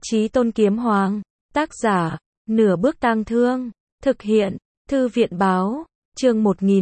Chí Tôn Kiếm Hoàng, tác giả, Nửa Bước Tang Thương, thực hiện, Thư viện Báo, chương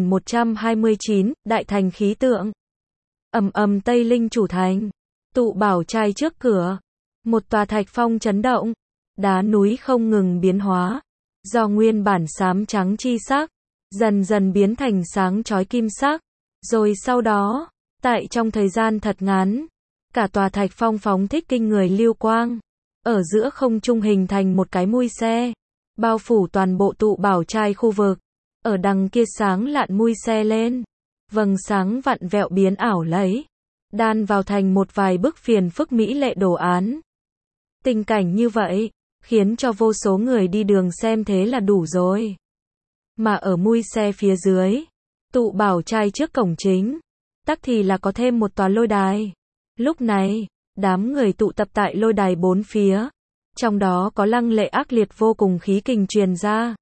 1129, Đại Thành Khí Tượng. Ầm ầm Tây Linh Chủ Thành, tụ bảo trai trước cửa, một tòa thạch phong chấn động, đá núi không ngừng biến hóa, do nguyên bản xám trắng chi sắc, dần dần biến thành sáng chói kim sắc, rồi sau đó, tại trong thời gian thật ngắn, cả tòa thạch phong phóng thích kinh người lưu quang, ở giữa không trung hình thành một cái mui xe, bao phủ toàn bộ tụ bảo trai khu vực, ở đằng kia sáng lạn mui xe lên, vầng sáng vặn vẹo biến ảo lấy, đan vào thành một vài bức phiền phức mỹ lệ đồ án. Tình cảnh như vậy, khiến cho vô số người đi đường xem thế là đủ rồi. Mà ở mui xe phía dưới, tụ bảo trai trước cổng chính, tắc thì là có thêm một tòa lôi đài. Lúc này, đám người tụ tập tại lôi đài bốn phía, trong đó có lăng lệ ác liệt vô cùng khí kình truyền ra,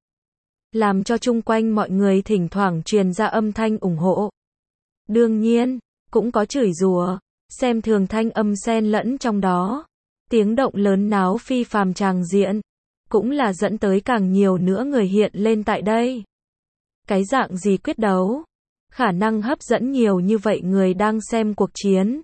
làm cho chung quanh mọi người thỉnh thoảng truyền ra âm thanh ủng hộ. Đương nhiên, cũng có chửi rủa, xem thường thanh âm xen lẫn trong đó. Tiếng động lớn náo phi phàm tràng diện, cũng là dẫn tới càng nhiều nữa người hiện lên tại đây. Cái dạng gì quyết đấu, khả năng hấp dẫn nhiều như vậy người đang xem cuộc chiến.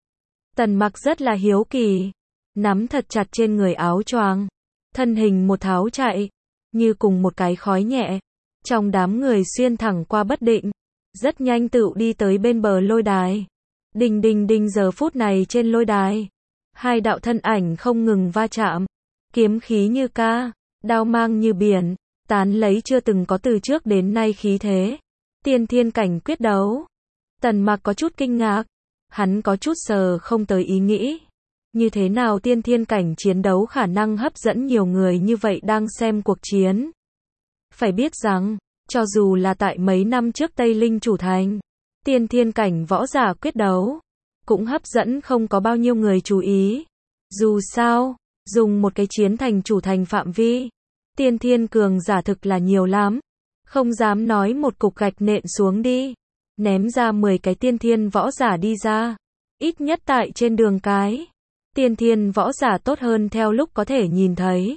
Tần Mặc rất là hiếu kỳ, nắm thật chặt trên người áo choàng, thân hình một tháo chạy, như cùng một cái khói nhẹ, trong đám người xuyên thẳng qua bất định, rất nhanh tựu đi tới bên bờ lôi đài. Đinh đinh đinh, giờ phút này trên lôi đài, hai đạo thân ảnh không ngừng va chạm, kiếm khí như ca, đao mang như biển, tán lấy chưa từng có từ trước đến nay khí thế. Tiên thiên cảnh quyết đấu. Tần Mặc có chút kinh ngạc, hắn có chút sờ không tới ý nghĩ. Như thế nào tiên thiên cảnh chiến đấu khả năng hấp dẫn nhiều người như vậy đang xem cuộc chiến. Phải biết rằng, cho dù là tại mấy năm trước Tây Linh Chủ Thành, tiên thiên cảnh võ giả quyết đấu, cũng hấp dẫn không có bao nhiêu người chú ý. Dù sao, dùng một cái chiến thành chủ thành phạm vi, tiên thiên cường giả thực là nhiều lắm. Không dám nói một cục gạch nện xuống đi, ném ra 10 cái tiên thiên võ giả đi ra. Ít nhất tại trên đường cái, tiên thiên võ giả tốt hơn theo lúc có thể nhìn thấy.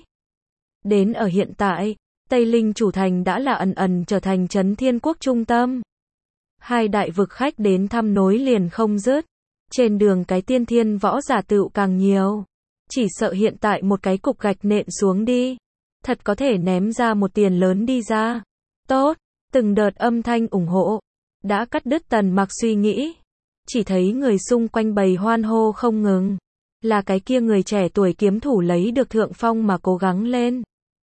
Đến ở hiện tại, Tây Linh Chủ Thành đã là ẩn ẩn trở thành trấn thiên quốc trung tâm. Hai đại vực khách đến thăm nối liền không dứt. Trên đường cái tiên thiên võ giả tựu càng nhiều. Chỉ sợ hiện tại một cái cục gạch nện xuống đi, thật có thể ném ra một tiền lớn đi ra. Tốt, từng đợt âm thanh ủng hộ đã cắt đứt Tần Mặc suy nghĩ. Chỉ thấy người xung quanh bầy hoan hô không ngừng. Là cái kia người trẻ tuổi kiếm thủ lấy được thượng phong mà cố gắng lên.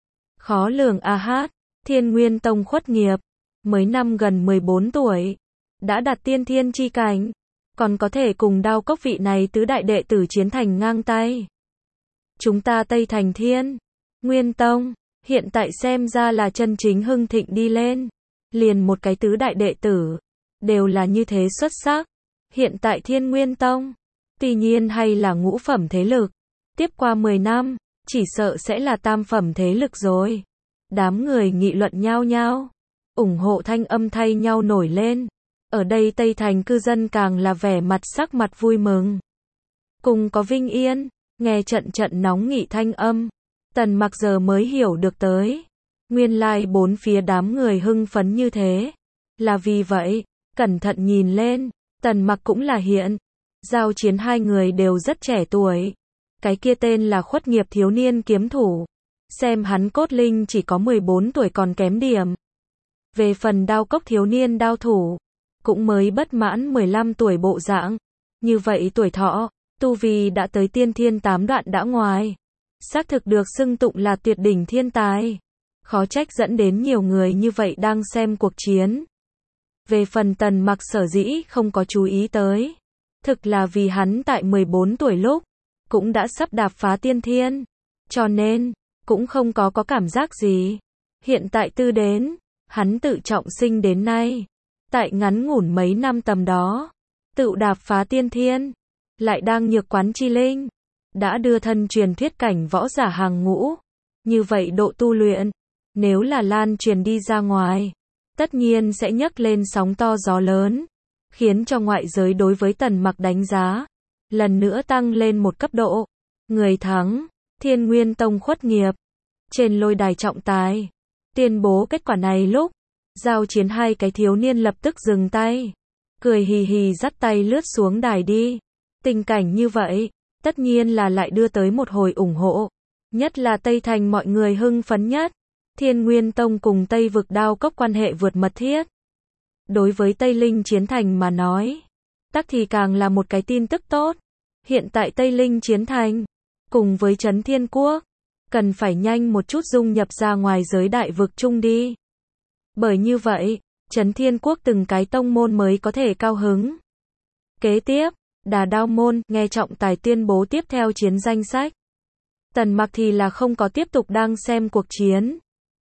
Khó lường a hát, Thiên Nguyên Tông khuất nghiệp, mới năm gần 14 tuổi, đã đạt tiên thiên chi cảnh, còn có thể cùng Đao Cốc vị này tứ đại đệ tử chiến thành ngang tay. Chúng ta Tây Thành Thiên Nguyên Tông, hiện tại xem ra là chân chính hưng thịnh đi lên. Liền một cái tứ đại đệ tử, đều là như thế xuất sắc. Hiện tại Thiên Nguyên Tông, tuy nhiên hay là ngũ phẩm thế lực, tiếp qua 10 năm, chỉ sợ sẽ là tam phẩm thế lực rồi. Đám người nghị luận nhao nhao, ủng hộ thanh âm thay nhau nổi lên. Ở đây Tây Thành cư dân càng là vẻ mặt sắc mặt vui mừng. Cùng có Vinh Yên, nghe trận trận nóng nghị thanh âm, Tần Mặc giờ mới hiểu được tới. Nguyên lai bốn phía đám người hưng phấn như thế, là vì vậy, cẩn thận nhìn lên, Tần Mặc cũng là hiện. Giao chiến hai người đều rất trẻ tuổi. Cái kia tên là khuất nghiệp thiếu niên kiếm thủ. Xem hắn cốt linh chỉ có 14 tuổi còn kém điểm. Về phần Đao Cốc thiếu niên đao thủ, cũng mới bất mãn 15 tuổi bộ dạng. Như vậy tuổi thọ, tu vi đã tới tiên thiên 8 đoạn đã ngoài. Xác thực được xưng tụng là tuyệt đỉnh thiên tài. Khó trách dẫn đến nhiều người như vậy đang xem cuộc chiến. Về phần Tần Mặc sở dĩ không có chú ý tới, thực là vì hắn tại 14 tuổi lúc, cũng đã sắp đạp phá tiên thiên. Cho nên, cũng không có cảm giác gì. Hiện tại tư đến, hắn tự trọng sinh đến nay. Tại ngắn ngủn mấy năm tầm đó, tự đạp phá tiên thiên, lại đang nhược quán chi linh, đã đưa thân truyền thuyết cảnh võ giả hàng ngũ. Như vậy độ tu luyện, nếu là lan truyền đi ra ngoài, tất nhiên sẽ nhấc lên sóng to gió lớn, khiến cho ngoại giới đối với Tần Mặc đánh giá lần nữa tăng lên một cấp độ. Người thắng, Thiên Nguyên Tông khuất nghiệp. Trên lôi đài trọng tài, tuyên bố kết quả này lúc giao chiến hai cái thiếu niên lập tức dừng tay, cười hì hì dắt tay lướt xuống đài đi. Tình cảnh như vậy, tất nhiên là lại đưa tới một hồi ủng hộ. Nhất là Tây Thành mọi người hưng phấn nhất. Thiên Nguyên Tông cùng Tây Vực Đao Cốc quan hệ vượt mật thiết. Đối với Tây Linh Chiến Thành mà nói, tắc thì càng là một cái tin tức tốt. Hiện tại Tây Linh Chiến Thành, cùng với Trấn Thiên Quốc, cần phải nhanh một chút dung nhập ra ngoài giới đại vực chung đi. Bởi như vậy, Trấn Thiên Quốc từng cái tông môn mới có thể cao hứng. Kế tiếp, Đà Đao môn, nghe trọng tài tuyên bố tiếp theo chiến danh sách. Tần Mặc thì là không có tiếp tục đang xem cuộc chiến.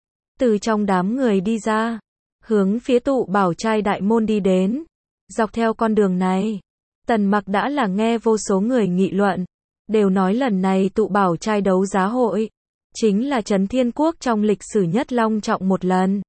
Từ trong đám người đi ra, hướng phía tụ bảo trai đại môn đi đến. Dọc theo con đường này, Tần Mặc đã là nghe vô số người nghị luận, đều nói lần này tụ bảo trai đấu giá hội, chính là Trấn Thiên Quốc trong lịch sử nhất long trọng một lần.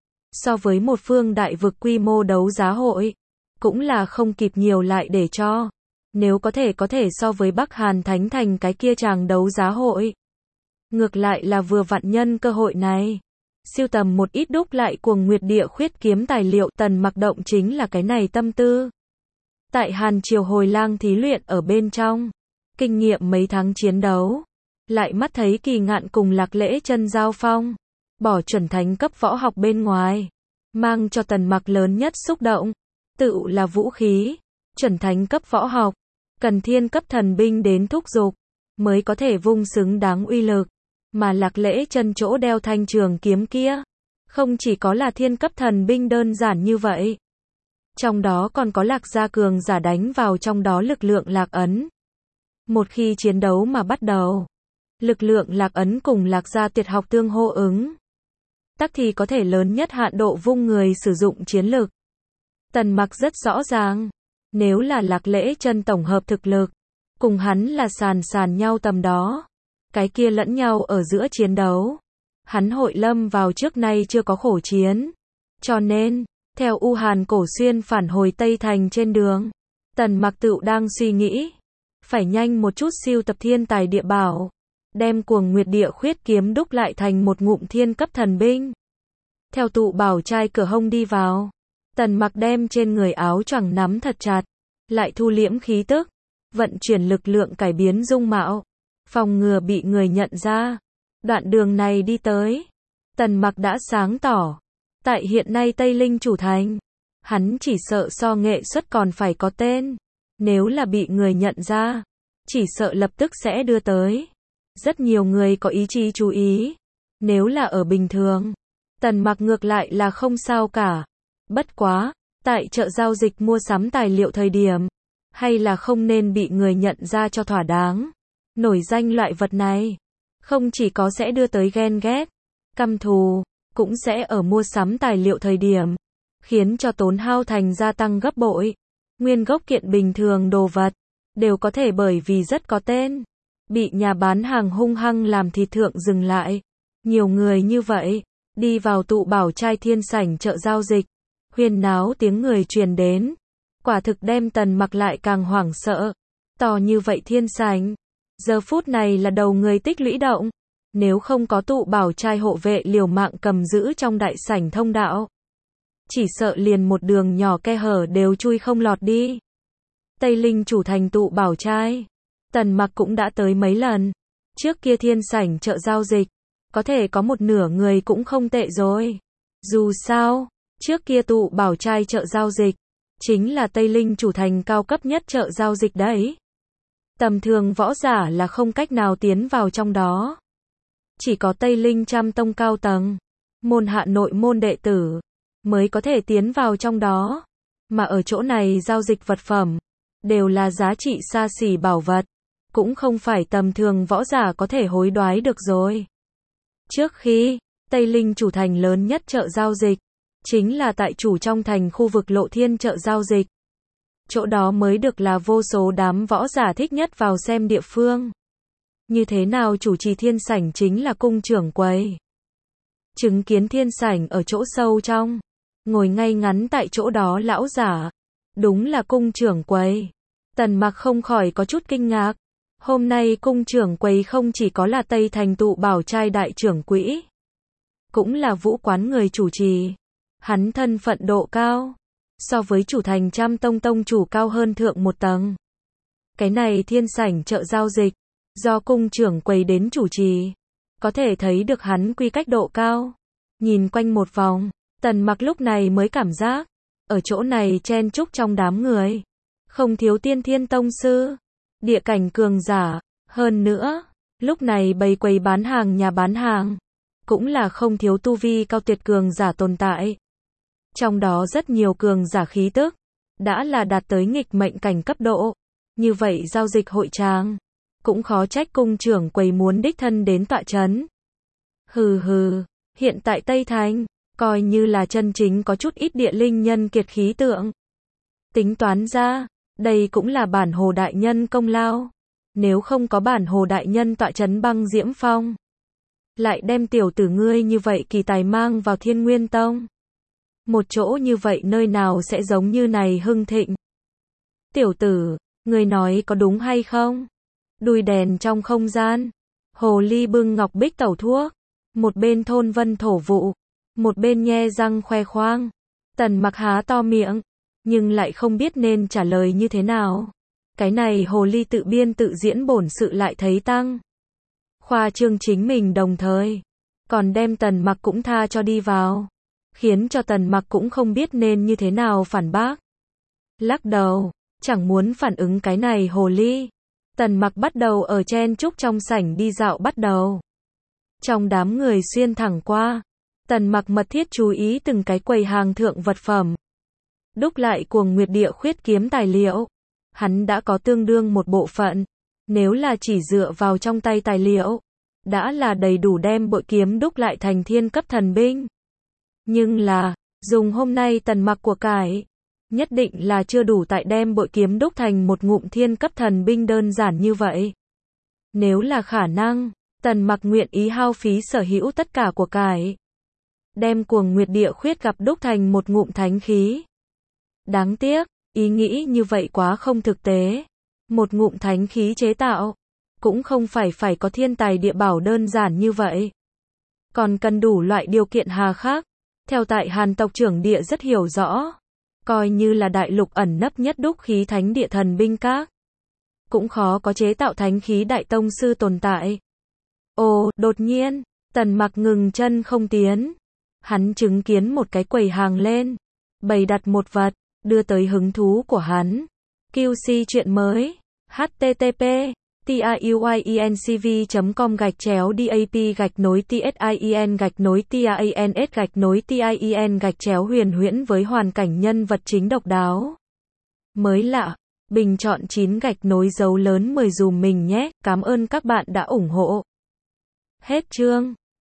So với một phương đại vực quy mô đấu giá hội, cũng là không kịp nhiều lại để cho. Nếu có thể so với Bắc Hàn Thánh Thành cái kia chàng đấu giá hội. Ngược lại là vừa vặn nhân cơ hội này, sưu tầm một ít đúc lại cuồng nguyệt địa khuyết kiếm tài liệu. Tần Mặc động chính là cái này tâm tư. Tại Hàn Triều hồi lang thí luyện ở bên trong, kinh nghiệm mấy tháng chiến đấu, lại mắt thấy Kỳ Ngạn cùng Lạc Lễ Chân giao phong, bỏ chuẩn thánh cấp võ học bên ngoài, mang cho Tần Mặc lớn nhất xúc động, tự là vũ khí, chuẩn thánh cấp võ học, cần thiên cấp thần binh đến thúc giục, mới có thể vung xứng đáng uy lực, mà Lạc Lễ Chân chỗ đeo thanh trường kiếm kia, không chỉ có là thiên cấp thần binh đơn giản như vậy. Trong đó còn có Lạc gia cường giả đánh vào trong đó lực lượng Lạc ấn. Một khi chiến đấu mà bắt đầu, lực lượng Lạc ấn cùng Lạc gia tuyệt học tương hô ứng, tắc thì có thể lớn nhất hạn độ vung người sử dụng chiến lực. Tần Mặc rất rõ ràng, nếu là Lạc Lễ Chân tổng hợp thực lực, cùng hắn là sàn nhau tầm đó, cái kia lẫn nhau ở giữa chiến đấu, hắn hội lâm vào trước nay chưa có khổ chiến. Cho nên, theo U Hàn Cổ Xuyên phản hồi Tây Thành trên đường, Tần Mặc tựu đang suy nghĩ, phải nhanh một chút siêu tập thiên tài địa bảo, đem cuồng nguyệt địa khuyết kiếm đúc lại thành một ngụm thiên cấp thần binh. Theo tụ bảo trai cửa hông đi vào, Tần Mặc đem trên người áo choàng nắm thật chặt, lại thu liễm khí tức, vận chuyển lực lượng cải biến dung mạo, phòng ngừa bị người nhận ra. Đoạn đường này đi tới, Tần Mặc đã sáng tỏ, tại hiện nay Tây Linh chủ thành, hắn chỉ sợ so nghệ xuất còn phải có tên, nếu là bị người nhận ra, chỉ sợ lập tức sẽ đưa tới rất nhiều người có ý chí chú ý. Nếu là ở bình thường, Tần Mặc ngược lại là không sao cả. Bất quá, tại chợ giao dịch mua sắm tài liệu thời điểm, hay là không nên bị người nhận ra cho thỏa đáng. Nổi danh loại vật này, không chỉ có sẽ đưa tới ghen ghét, căm thù, cũng sẽ ở mua sắm tài liệu thời điểm, khiến cho tốn hao thành gia tăng gấp bội. Nguyên gốc kiện bình thường đồ vật, đều có thể bởi vì rất có tên, bị nhà bán hàng hung hăng làm thịt thượng dừng lại. Nhiều người như vậy, đi vào tụ bảo trai thiên sảnh chợ giao dịch, huyên náo tiếng người truyền đến, quả thực đem Tần Mặc lại càng hoảng sợ. To như vậy thiên sảnh, giờ phút này là đầu người tích lũy động, nếu không có tụ bảo trai hộ vệ liều mạng cầm giữ trong đại sảnh thông đạo, chỉ sợ liền một đường nhỏ khe hở đều chui không lọt đi. Tây Linh chủ thành tụ bảo trai, Tần Mặc cũng đã tới mấy lần. Trước kia thiên sảnh chợ giao dịch, có thể có một nửa người cũng không tệ rồi. Dù sao, trước kia tụ bảo trai chợ giao dịch, chính là Tây Linh chủ thành cao cấp nhất chợ giao dịch đấy. Tầm thường võ giả là không cách nào tiến vào trong đó. Chỉ có Tây Linh Trăm Tông cao tầng, môn hạ nội môn đệ tử, mới có thể tiến vào trong đó. Mà ở chỗ này giao dịch vật phẩm, đều là giá trị xa xỉ bảo vật, cũng không phải tầm thường võ giả có thể hối đoái được rồi. Trước khi, Tây Linh chủ thành lớn nhất chợ giao dịch, chính là tại chủ trong thành khu vực Lộ Thiên chợ giao dịch. Chỗ đó mới được là vô số đám võ giả thích nhất vào xem địa phương. Như thế nào chủ trì thiên sảnh chính là cung trưởng quầy. Chứng kiến thiên sảnh ở chỗ sâu trong, ngồi ngay ngắn tại chỗ đó lão giả, đúng là cung trưởng quầy. Tần Mặc không khỏi có chút kinh ngạc, Hôm nay cung trưởng quầy không chỉ có là Tây Thành tụ bảo trai đại trưởng quỹ, cũng là vũ quán người chủ trì. Hắn thân phận độ cao, so với chủ thành Trăm Tông tông chủ cao hơn thượng một tầng. Cái này thiên sảnh chợ giao dịch, do cung trưởng quầy đến chủ trì, có thể thấy được hắn quy cách độ cao. Nhìn quanh một vòng, Tần Mặc lúc này mới cảm giác, ở chỗ này chen chúc trong đám người, không thiếu tiên thiên tông sư, địa cảnh cường giả, hơn nữa, lúc này bày quầy bán hàng nhà bán hàng, cũng là không thiếu tu vi cao tuyệt cường giả tồn tại. Trong đó rất nhiều cường giả khí tức, đã là đạt tới nghịch mệnh cảnh cấp độ. Như vậy giao dịch hội tràng, cũng khó trách cung trưởng quầy muốn đích thân đến tọa trấn. Hừ hừ, hiện tại Tây Thành, coi như là chân chính có chút ít địa linh nhân kiệt khí tượng. Tính toán ra, đây cũng là bản hồ đại nhân công lao. Nếu không có bản hồ đại nhân tọa trấn Băng Diễm Phong, lại đem tiểu tử ngươi như vậy kỳ tài mang vào Thiên Nguyên Tông. Một chỗ như vậy nơi nào sẽ giống như này hưng thịnh. Tiểu tử, ngươi nói có đúng hay không? Đùi đèn trong không gian, hồ ly bưng ngọc bích tẩu thuốc, một bên thôn vân thổ vụ, một bên nhe răng khoe khoang. Tần Mặc há to miệng, nhưng lại không biết nên trả lời như thế nào. Cái này hồ ly tự biên tự diễn bổn sự lại thấy tăng khoa trương chính mình, đồng thời còn đem Tần Mặc cũng tha cho đi vào, khiến cho Tần Mặc cũng không biết nên như thế nào phản bác. Lắc đầu, chẳng muốn phản ứng cái này hồ ly. Tần Mặc bắt đầu ở chen chúc trong sảnh đi dạo bắt đầu. Trong đám người xuyên thẳng qua, Tần Mặc mật thiết chú ý từng cái quầy hàng thượng vật phẩm. Đúc lại Cuồng Nguyệt Địa Khuyết kiếm tài liệu, hắn đã có tương đương một bộ phận. Nếu là chỉ dựa vào trong tay tài liệu, đã là đầy đủ đem bội kiếm đúc lại thành thiên cấp thần binh. Nhưng là, dùng hôm nay Tần Mặc của cải, nhất định là chưa đủ tại đem bội kiếm đúc thành một ngụm thiên cấp thần binh đơn giản như vậy. Nếu là khả năng, Tần Mặc nguyện ý hao phí sở hữu tất cả của cải, đem Cuồng Nguyệt Địa Khuyết gặp đúc thành một ngụm thánh khí. Đáng tiếc, ý nghĩ như vậy quá không thực tế. Một ngụm thánh khí chế tạo, cũng không phải có thiên tài địa bảo đơn giản như vậy. Còn cần đủ loại điều kiện hà khắc. Theo tại Hàn tộc trưởng địa rất hiểu rõ, coi như là đại lục ẩn nấp nhất đúc khí thánh địa thần binh các, cũng khó có chế tạo thánh khí đại tông sư tồn tại. Ồ, đột nhiên, Tần Mặc ngừng chân không tiến. Hắn chứng kiến một cái quầy hàng lên, bày đặt một vật, đưa tới hứng thú của hắn. QC chuyện mới, http tiuinCV.com/dap-TIEN-TIANS-TIANS-huyền huyễn với hoàn cảnh nhân vật chính độc đáo. Mới lạ, bình chọn 9 dấu lớn 10 dùm mình nhé, cảm ơn các bạn đã ủng hộ. Hết chương.